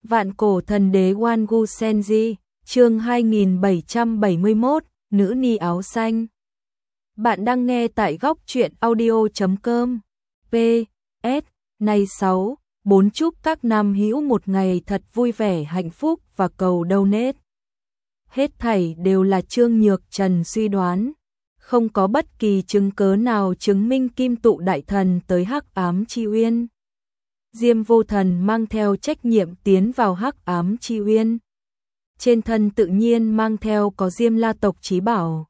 Vạn cổ thần đế Wangu Senji, chương 2771, nữ ni áo xanh. Bạn đang nghe tại góc truyện audio.com. PS, này 4 chúc các nam hữu một ngày thật vui vẻ hạnh phúc và cầu donate. Hết thảy đều là Trương Nhược Trần suy đoán. Không có bất kỳ chứng cớ nào chứng minh Kim Tụ Đại Thần tới Hắc Ám Chi Uyên. Diêm Vô Thần mang theo trách nhiệm tiến vào Hắc Ám Chi Uyên. Trên thân tự nhiên mang theo có Diêm La tộc chí bảo.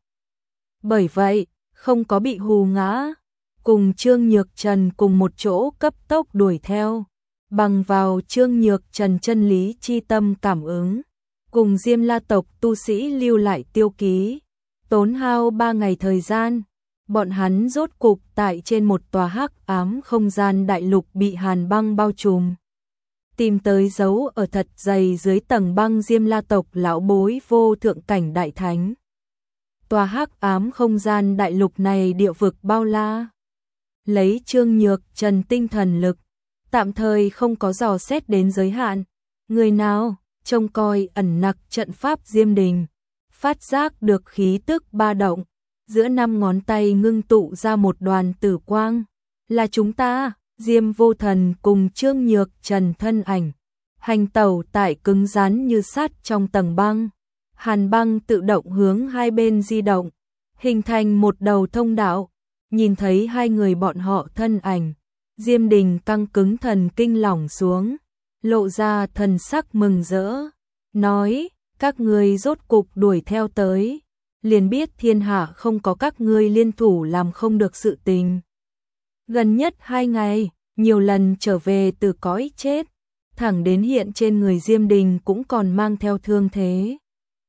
Bởi vậy, không có bị hù ngã, cùng Trương Nhược Trần cùng một chỗ cấp tốc đuổi theo, bằng vào Trương Nhược Trần chân lý chi tâm cảm ứng, cùng Diêm La tộc tu sĩ lưu lại tiêu ký, tốn hao 3 ngày thời gian. Bọn hắn rốt cục tại trên một tòa hắc ám không gian đại lục bị hàn băng bao trùm. Tìm tới dấu ở thật dày dưới tầng băng Diêm La tộc lão bối vô thượng cảnh đại thánh. Tòa hắc ám không gian đại lục này địa vực bao la. Lấy Trương Nhược Trần tinh thần lực, tạm thời không có dò xét đến giới hạn. Người nào trông coi ẩn nặc trận pháp Diêm Đình, phát giác được khí tức ba động. Giữa 5 ngón tay ngưng tụ ra một đoàn tử quang. Là chúng ta, Diêm Vô Thần cùng Trương Nhược Trần thân ảnh. Hành tẩu tại cứng rắn như sắt trong tầng băng. Hàn băng tự động hướng hai bên di động, hình thành một đầu thông đạo. Nhìn thấy hai người bọn họ thân ảnh, Diêm Đình căng cứng thần kinh lỏng xuống, lộ ra thần sắc mừng rỡ. Nói, các ngươi rốt cục đuổi theo tới. Liền biết thiên hạ không có các ngươi liên thủ làm không được sự tình. Gần nhất 2 ngày, nhiều lần trở về từ cõi chết, thẳng đến hiện trên người Diêm Đình cũng còn mang theo thương thế.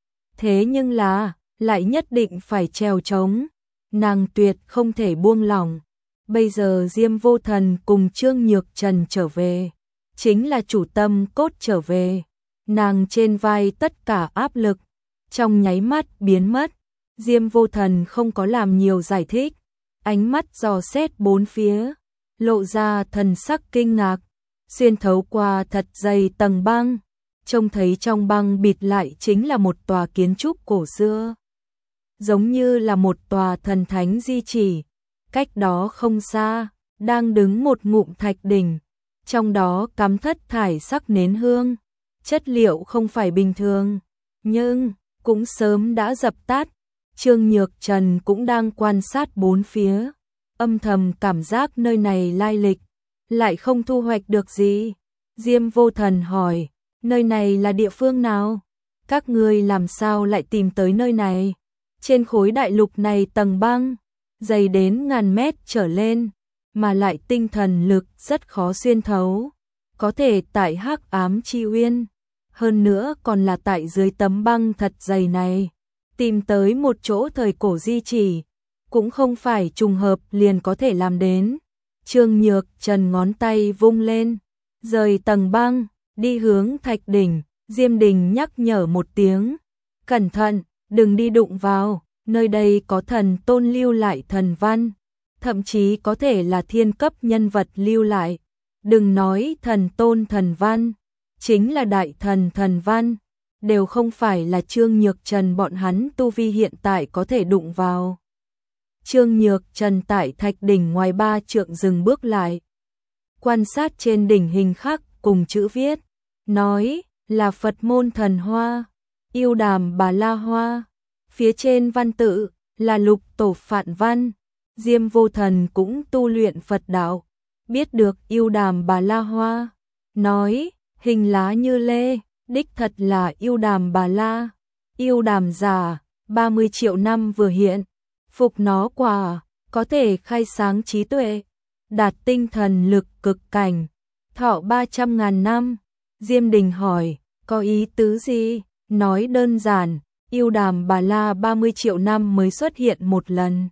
Thế nhưng là, lại nhất định phải trèo trống, nàng tuyệt không thể buông lỏng. Bây giờ Diêm Vô Thần cùng Trương Nhược Trần trở về, chính là chủ tâm cốt trở về. Nàng trên vai tất cả áp lực, trong nháy mắt biến mất. Diêm Vô Thần không có làm nhiều giải thích, ánh mắt dò xét bốn phía, lộ ra thần sắc kinh ngạc, xuyên thấu qua thật dày tầng băng, trông thấy trong băng bịt lại chính là một tòa kiến trúc cổ xưa, giống như là một tòa thần thánh di chỉ. Cách đó không xa, đang đứng một ngụm thạch đỉnh, trong đó cắm thất thải sắc nến hương, chất liệu không phải bình thường, nhưng cũng sớm đã dập tắt. Trương Nhược Trần cũng đang quan sát bốn phía, âm thầm cảm giác nơi này lai lịch, lại không thu hoạch được gì. Diêm Vô Thần hỏi, nơi này là địa phương nào? Các ngươi làm sao lại tìm tới nơi này? Trên khối đại lục này tầng băng, dày đến ngàn mét trở lên, mà lại tinh thần lực rất khó xuyên thấu, có thể tại Hắc Ám Chi Uyên, hơn nữa còn là tại dưới tấm băng thật dày này. Tìm tới một chỗ thời cổ di chỉ, cũng không phải trùng hợp liền có thể làm đến. Trương Nhược Trần ngón tay vung lên, rời tầng băng, đi hướng thạch đỉnh. Diêm Đình nhắc nhở một tiếng, cẩn thận, đừng đi đụng vào, nơi đây có thần tôn lưu lại thần văn, thậm chí có thể là thiên cấp nhân vật lưu lại. Đừng nói thần tôn thần văn, chính là đại thần thần văn, đều không phải là Trương Nhược Trần bọn hắn tu vi hiện tại có thể đụng vào. Trương Nhược Trần tại thạch đỉnh ngoài 3 trượng dừng bước lại, quan sát trên đỉnh hình khắc cùng chữ viết, nói là Phật môn thần hoa, Yêu Đàm Bà La Hoa. Phía trên văn tự là Lục Tổ Phạn Văn. Diêm Vô Thần cũng tu luyện Phật đạo, biết được Yêu Đàm Bà La Hoa, nói hình lá như lê, đích thật là Yêu Đàm Bà La. Yêu đàm giả, 30 triệu năm vừa hiện, phục nó quả, có thể khai sáng trí tuệ, đạt tinh thần lực cực cảnh, thọ 300.000 năm. Diêm Đình hỏi, có ý tứ gì? Nói đơn giản, Yêu Đàm Bà La 30 triệu năm mới xuất hiện một lần.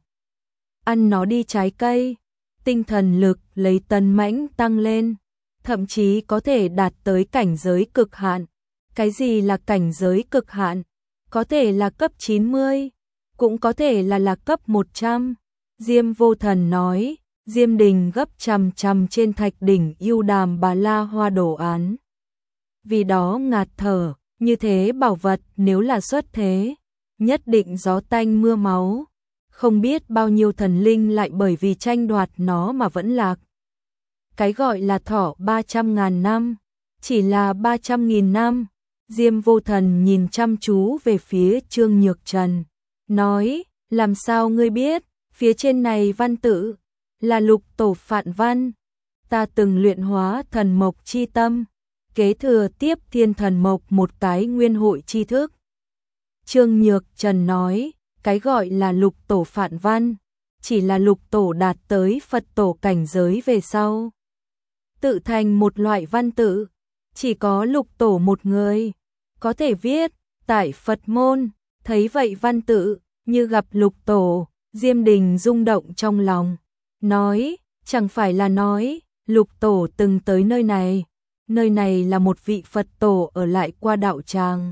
Ăn nó đi trái cây, tinh thần lực lấy tấn mãnh tăng lên, thậm chí có thể đạt tới cảnh giới cực hạn. Cái gì là cảnh giới cực hạn? Có thể là cấp 90, cũng có thể là cấp 100. Diêm Vô Thần nói, Diêm Đình gấp chằm chằm trên thạch đỉnh Yêu Đàm Bà La Hoa đồ án. vì đó ngạt thở, như thế bảo vật nếu là xuất thế, nhất định gió tanh mưa máu. Không biết bao nhiêu thần linh lại bởi vì tranh đoạt nó mà vẫn lạc. Cái gọi là thọ 300.000 năm, chỉ là 300.000 năm. Diêm Vô Thần nhìn chăm chú về phía Trương Nhược Trần, nói, làm sao ngươi biết, phía trên này văn tự, là lục tổ phạn văn. Ta từng luyện hóa thần mộc chi tâm, kế thừa tiếp thiên thần mộc một cái nguyên hội tri thức. Trương Nhược Trần nói, cái gọi là lục tổ phạn văn, chỉ là lục tổ đạt tới Phật tổ cảnh giới về sau. Tự thành một loại văn tự, chỉ có lục tổ một người có thể viết, tại Phật môn, thấy vậy văn tự, như gặp lục tổ, Diêm Đình rung động trong lòng, nói, chẳng phải là nói, lục tổ từng tới nơi này là một vị Phật tổ ở lại qua đạo tràng.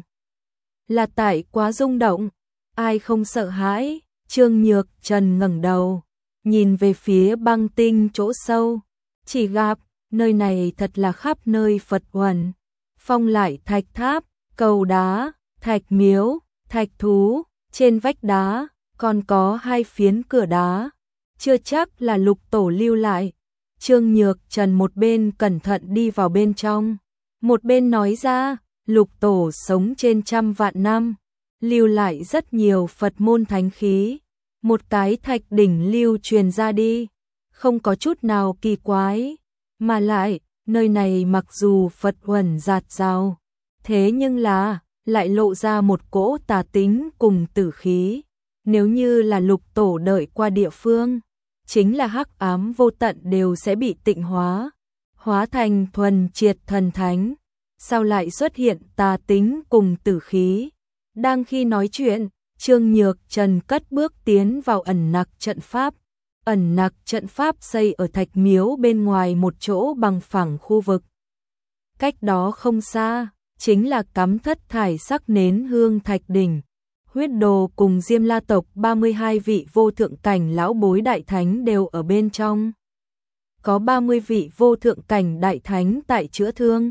Là tại quá rung động, ai không sợ hãi, Trương Nhược Trần ngẩng đầu, nhìn về phía băng tinh chỗ sâu, chỉ gặp, nơi này thật là khắp nơi Phật uẩn, phong lại thạch tháp, cầu đá, thạch miếu, thạch thú, trên vách đá, còn có 2 phiến cửa đá, chưa chắc là lục tổ lưu lại. Trương Nhược Trần một bên cẩn thận đi vào bên trong, một bên nói ra, lục tổ sống trên 100 vạn năm, lưu lại rất nhiều Phật môn thánh khí, một cái thạch đỉnh lưu truyền ra đi, không có chút nào kỳ quái, mà lại, nơi này mặc dù Phật uẩn dạt dào, thế nhưng lại lộ ra một cỗ tà tính cùng tử khí, nếu như là lục tổ đợi qua địa phương, chính là hắc ám vô tận đều sẽ bị tịnh hóa thành thuần triệt thần thánh. Sao lại xuất hiện tà tính cùng tử khí? Đang khi nói chuyện, Trương Nhược Trần cất bước tiến vào ẩn nặc trận pháp. Ẩn nặc trận pháp xây ở thạch miếu bên ngoài một chỗ bằng phẳng khu vực. Cách đó không xa, chính là cắm thất thải sắc nến hương thạch đỉnh. Huyết Đồ cùng Diêm La tộc 32 vị vô thượng cảnh lão bối đại thánh đều ở bên trong. Có 30 vị vô thượng cảnh đại thánh tại chữa thương,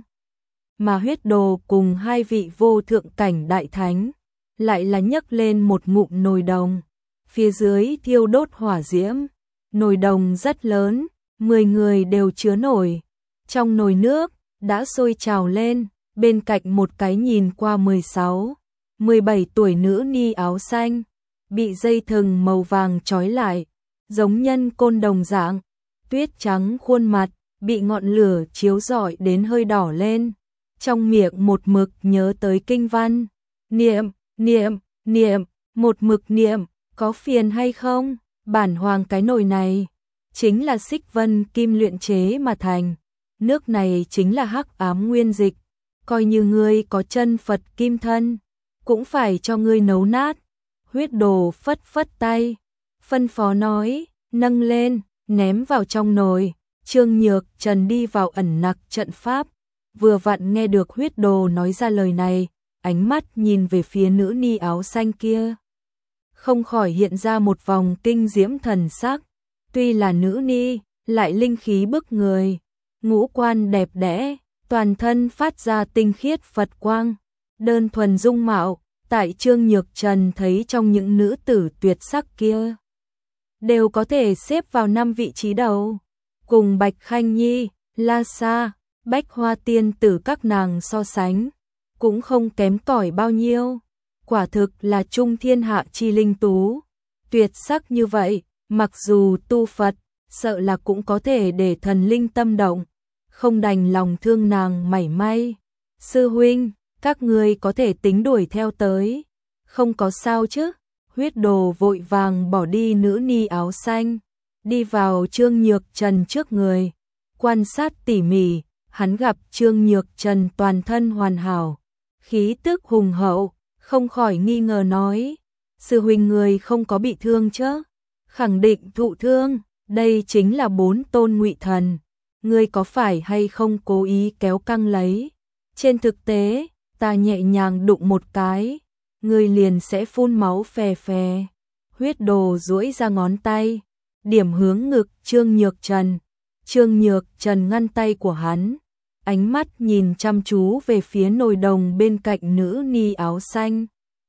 mà Huyết Đồ cùng 2 vị vô thượng cảnh đại thánh lại là nhấc lên một ngụm nồi đồng, phía dưới thiêu đốt hỏa diễm, nồi đồng rất lớn, 10 người đều chứa nổi. Trong nồi nước đã sôi trào lên, bên cạnh một cái nhìn qua 16, 17 tuổi nữ ni áo xanh, bị dây thừng màu vàng trói lại, giống nhân côn đồng dạng, tuyết trắng khuôn mặt, bị ngọn lửa chiếu rọi đến hơi đỏ lên, trong miệng một mực nhớ tới kinh văn, niệm, một mực niệm, có phiền hay không? Bản hoàng cái nồi này chính là xích vân kim luyện chế mà thành, nước này chính là hắc ám nguyên dịch, coi như ngươi có chân Phật kim thân, cũng phải cho ngươi nấu nát. Huyết Đồ phất phất tay, phân phó nói, nâng lên, ném vào trong nồi. Trương Nhược Trần đi vào ẩn nặc trận pháp, vừa vặn nghe được Huyết Đồ nói ra lời này, ánh mắt nhìn về phía nữ ni áo xanh kia, không khỏi hiện ra một vòng kinh diễm thần sắc. Tuy là nữ ni, lại linh khí bức người, ngũ quan đẹp đẽ, toàn thân phát ra tinh khiết Phật quang, đơn thuần dung mạo, tại Trương Nhược Trần thấy trong những nữ tử tuyệt sắc kia, đều có thể xếp vào 5 vị trí đầu, cùng Bạch Khanh Nhi, La Sa, Bách Hoa tiên tử các nàng so sánh, cũng không kém cỏi bao nhiêu, quả thực là trung thiên hạ chi linh tú, tuyệt sắc như vậy, mặc dù tu Phật, sợ là cũng có thể để thần linh tâm động, không đành lòng thương nàng mảy may. Sư huynh, các ngươi có thể tính đuổi theo tới, không có sao chứ? Huyết Đồ vội vàng bỏ đi nữ ni áo xanh, đi vào Trương Nhược Trần trước người, quan sát tỉ mỉ, hắn gặp Trương Nhược Trần toàn thân hoàn hảo, khí tức hùng hậu, không khỏi nghi ngờ nói, sư huynh người không có bị thương chứ? Khẳng định thụ thương, đây chính là 4 tôn ngụy thần, ngươi có phải hay không cố ý kéo căng lấy? Trên thực tế, ta nhẹ nhàng đụng một cái, ngươi liền sẽ phun máu phè phè. Huyết Đồ duỗi ra ngón tay, điểm hướng ngực Trương Nhược Trần. Trương Nhược Trần ngăn tay của hắn, ánh mắt nhìn chăm chú về phía nồi đồng bên cạnh nữ ni áo xanh.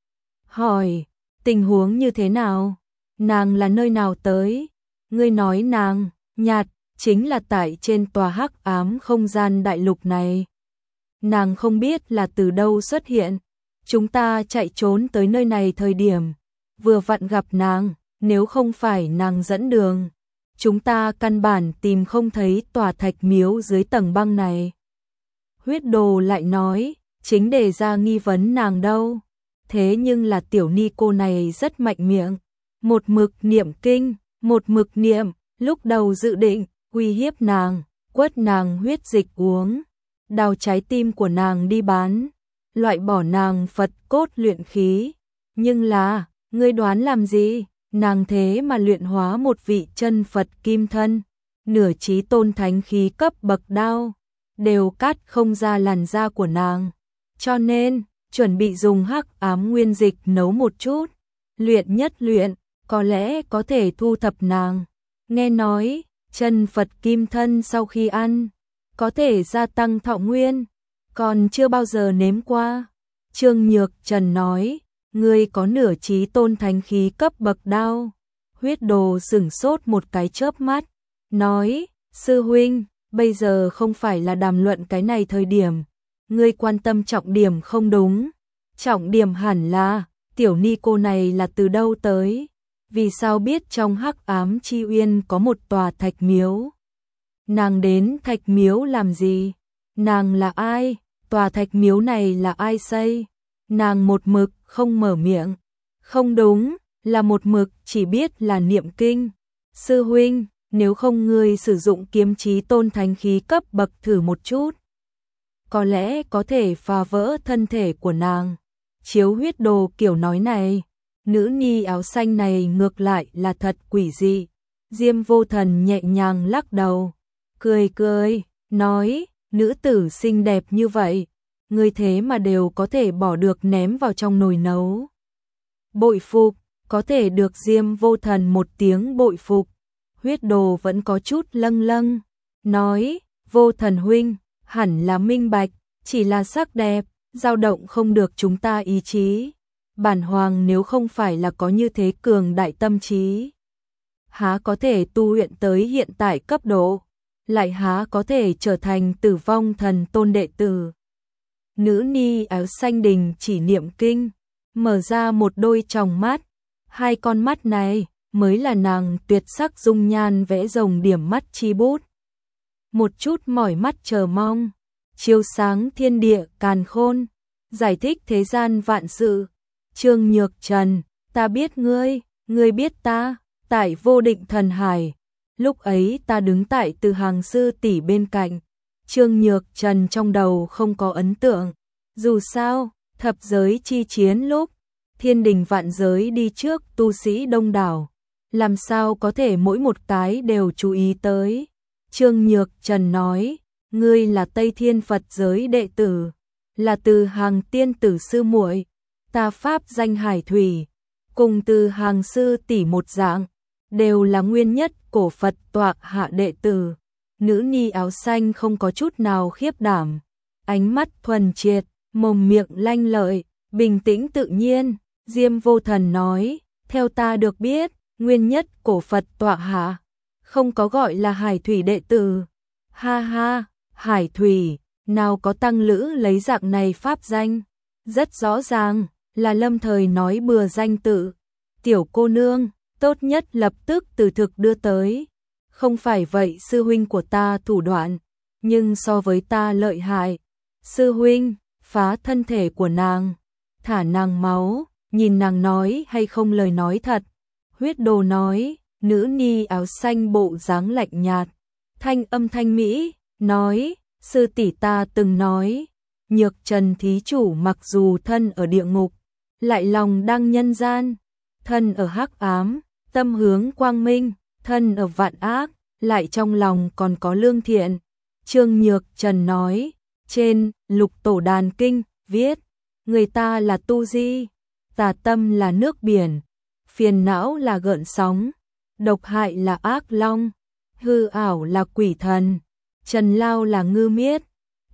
Hỏi, tình huống như thế nào? Nàng là nơi nào tới? Ngươi nói nàng, nhạt, chính là tại trên tòa hắc ám không gian đại lục này. Nàng không biết là từ đâu xuất hiện. Chúng ta chạy trốn tới nơi này thời điểm vừa vặn gặp nàng, nếu không phải nàng dẫn đường, chúng ta căn bản tìm không thấy tòa thạch miếu dưới tầng băng này. Huyết Đồ lại nói, chính đề ra nghi vấn nàng đâu. Thế nhưng là tiểu ni cô này rất mạnh miệng, một mực niệm kinh, một mực niệm, lúc đầu dự định uy hiếp nàng, quất nàng huyết dịch uống, đào trái tim của nàng đi bán, loại bỏ nàng Phật cốt luyện khí. Nhưng là, ngươi đoán làm gì? Nàng thế mà luyện hóa một vị chân Phật kim thân, nửa chí tôn thánh khí cấp bậc đao, đều cắt không ra làn da của nàng. Cho nên, chuẩn bị dùng hắc ám nguyên dịch nấu một chút, luyện nhất luyện, có lẽ có thể thu thập nàng. Nghe nói, chân Phật kim thân sau khi ăn, có thể gia tăng thọ nguyên, còn chưa bao giờ nếm qua. Trương Nhược Trần nói, ngươi có nửa chí tôn thánh khí cấp bậc đao. Huyết Đồ sửng sốt một cái chớp mắt, nói, sư huynh, bây giờ không phải là đàm luận cái này thời điểm. Ngươi quan tâm trọng điểm không đúng. Trọng điểm hẳn là, tiểu ni cô này là từ đâu tới? Vì sao biết trong hắc ám chi uyên có một tòa thạch miếu? Nàng đến thạch miếu làm gì? Nàng là ai? Tòa thạch miếu này là ai xây? Nàng một mực không mở miệng. Không đúng, là một mực chỉ biết là niệm kinh. Sư huynh, nếu không ngươi sử dụng kiếm chí tôn thánh khí cấp bậc thử một chút, có lẽ có thể phá vỡ thân thể của nàng. Chiếu Huyết Đồ kiểu nói này, nữ ni áo xanh này ngược lại là thật quỷ dị. Diêm Vô Thần nhẹ nhàng lắc đầu, cười cười, nói, nữ tử xinh đẹp như vậy, ngươi thế mà đều có thể bỏ được ném vào trong nồi nấu. Bội phục, có thể được Diêm Vô Thần một tiếng bội phục. Huyết Đồ vẫn có chút lâng lâng, nói, Vô Thần huynh, hẳn là minh bạch, chỉ là sắc đẹp, dao động không được chúng ta ý chí. Bản hoàng nếu không phải là có như thế cường đại tâm trí, há có thể tu luyện tới hiện tại cấp độ, lại há có thể trở thành Tử Vong Thần Tôn đệ tử. Nữ ni áo xanh đình chỉ niệm kinh, mở ra một đôi tròng mắt, hai con mắt này mới là nàng tuyệt sắc dung nhan vẽ rồng điểm mắt chi bút. Một chút mỏi mắt chờ mong, chiếu sáng thiên địa càn khôn, giải thích thế gian vạn sự. Trương Nhược Trần, ta biết ngươi, ngươi biết ta, tại Vô Định Thần Hải. Lúc ấy ta đứng tại Từ Hàng sư tỷ bên cạnh. Trương Nhược Trần trong đầu không có ấn tượng. Dù sao, thập giới chi chiến lúc, thiên đình vạn giới đi trước tu sĩ đông đảo. Làm sao có thể mỗi một cái đều chú ý tới. Trương Nhược Trần nói, ngươi là Tây Thiên Phật giới đệ tử, là Từ Hàng tiên tử sư muội, ta pháp danh Hải Thủy, cùng Từ Hàng sư tỷ một dạng, đều là nguyên nhất cổ Phật tọa hạ đệ tử. Nữ ni áo xanh không có chút nào khiếp đảm, ánh mắt thuần triệt, mồm miệng lanh lợi, bình tĩnh tự nhiên. Diêm Vô Thần nói, theo ta được biết, nguyên nhất cổ Phật tọa hạ không có gọi là Hải Thủy đệ tử. Ha ha, Hải Thủy, nào có tăng lữ lấy dạng này pháp danh? Rất rõ ràng là lâm thời nói bừa danh tự. Tiểu cô nương, tốt nhất lập tức từ thực đưa tới. Không phải vậy sư huynh của ta thủ đoạn, nhưng so với ta lợi hại. Sư huynh, phá thân thể của nàng, thả nàng máu, nhìn nàng nói hay không lời nói thật. Huyết Đồ nói, nữ ni áo xanh bộ dáng lạnh nhạt, thanh âm thanh mỹ, nói, sư tỷ ta từng nói, Nhược Trần thí chủ mặc dù thân ở địa ngục, lại lòng đang nhân gian, thân ở hắc ám, tâm hướng quang minh, thân ở vạn ác, lại trong lòng còn có lương thiện. Trương Nhược Trần nói, trên Lục Tổ Đàn Kinh viết, người ta là tu di, tà tâm là nước biển, phiền não là gợn sóng, độc hại là ác long, hư ảo là quỷ thần, trần lao là ngư miết,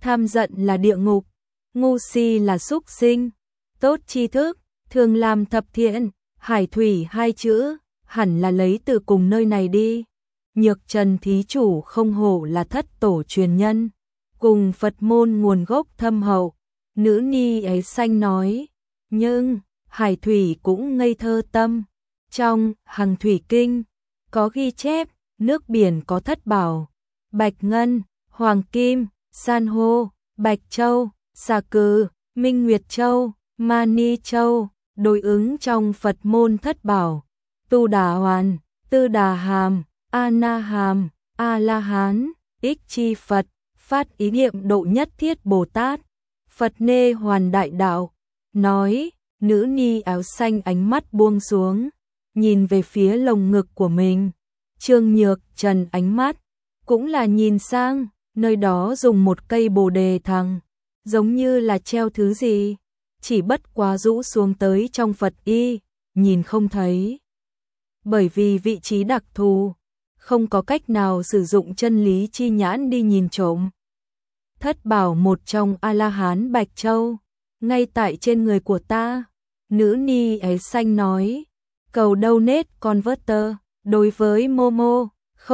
tham giận là địa ngục, ngu si là súc sinh, tốt tri thức, thường làm thập thiện, hải thủy hai chữ, hẳn là lấy từ cùng nơi này đi. Nhược Trần thí chủ không hổ là thất tổ truyền nhân, cùng Phật môn nguồn gốc thâm hậu, nữ ni ấy xanh nói, nhưng hải thủy cũng ngây thơ tâm, trong Hằng Thủy Kinh có ghi chép, nước biển có thất bảo, bạch ngân, hoàng kim, san hô, bạch châu, xà cừ, minh nguyệt châu, mani châu, đối ứng trong Phật môn thất bảo, Tu Đà Hoàn, Tư Đà Hàm, A Na Hàm, A La Hán, Ích Chi Phật, phát ý niệm độ nhất thiết Bồ Tát, Phật nê hoàn đại đạo, nói, nữ ni áo xanh ánh mắt buông xuống, nhìn về phía lồng ngực của mình. Trương Nhược Trần ánh mắt cũng là nhìn sang, nơi đó dùng một cây bồ đề thằng, giống như là treo thứ gì, chỉ bất quá rũ xuống tới trong Phật y, nhìn không thấy. Bởi vì vị trí đặc thù, không có cách nào sử dụng chân lý chi nhãn đi nhìn trộm. Thất bảo một trong A-la-hán Bạch Châu, ngay tại trên người của ta, nữ ni ấy xanh nói, cầu donate converter, đối với Momo,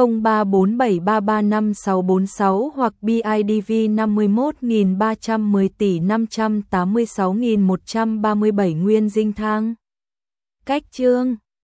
0347335646 hoặc BIDV 51.310 tỷ 586.137 nguyên dinh thang. Cách chương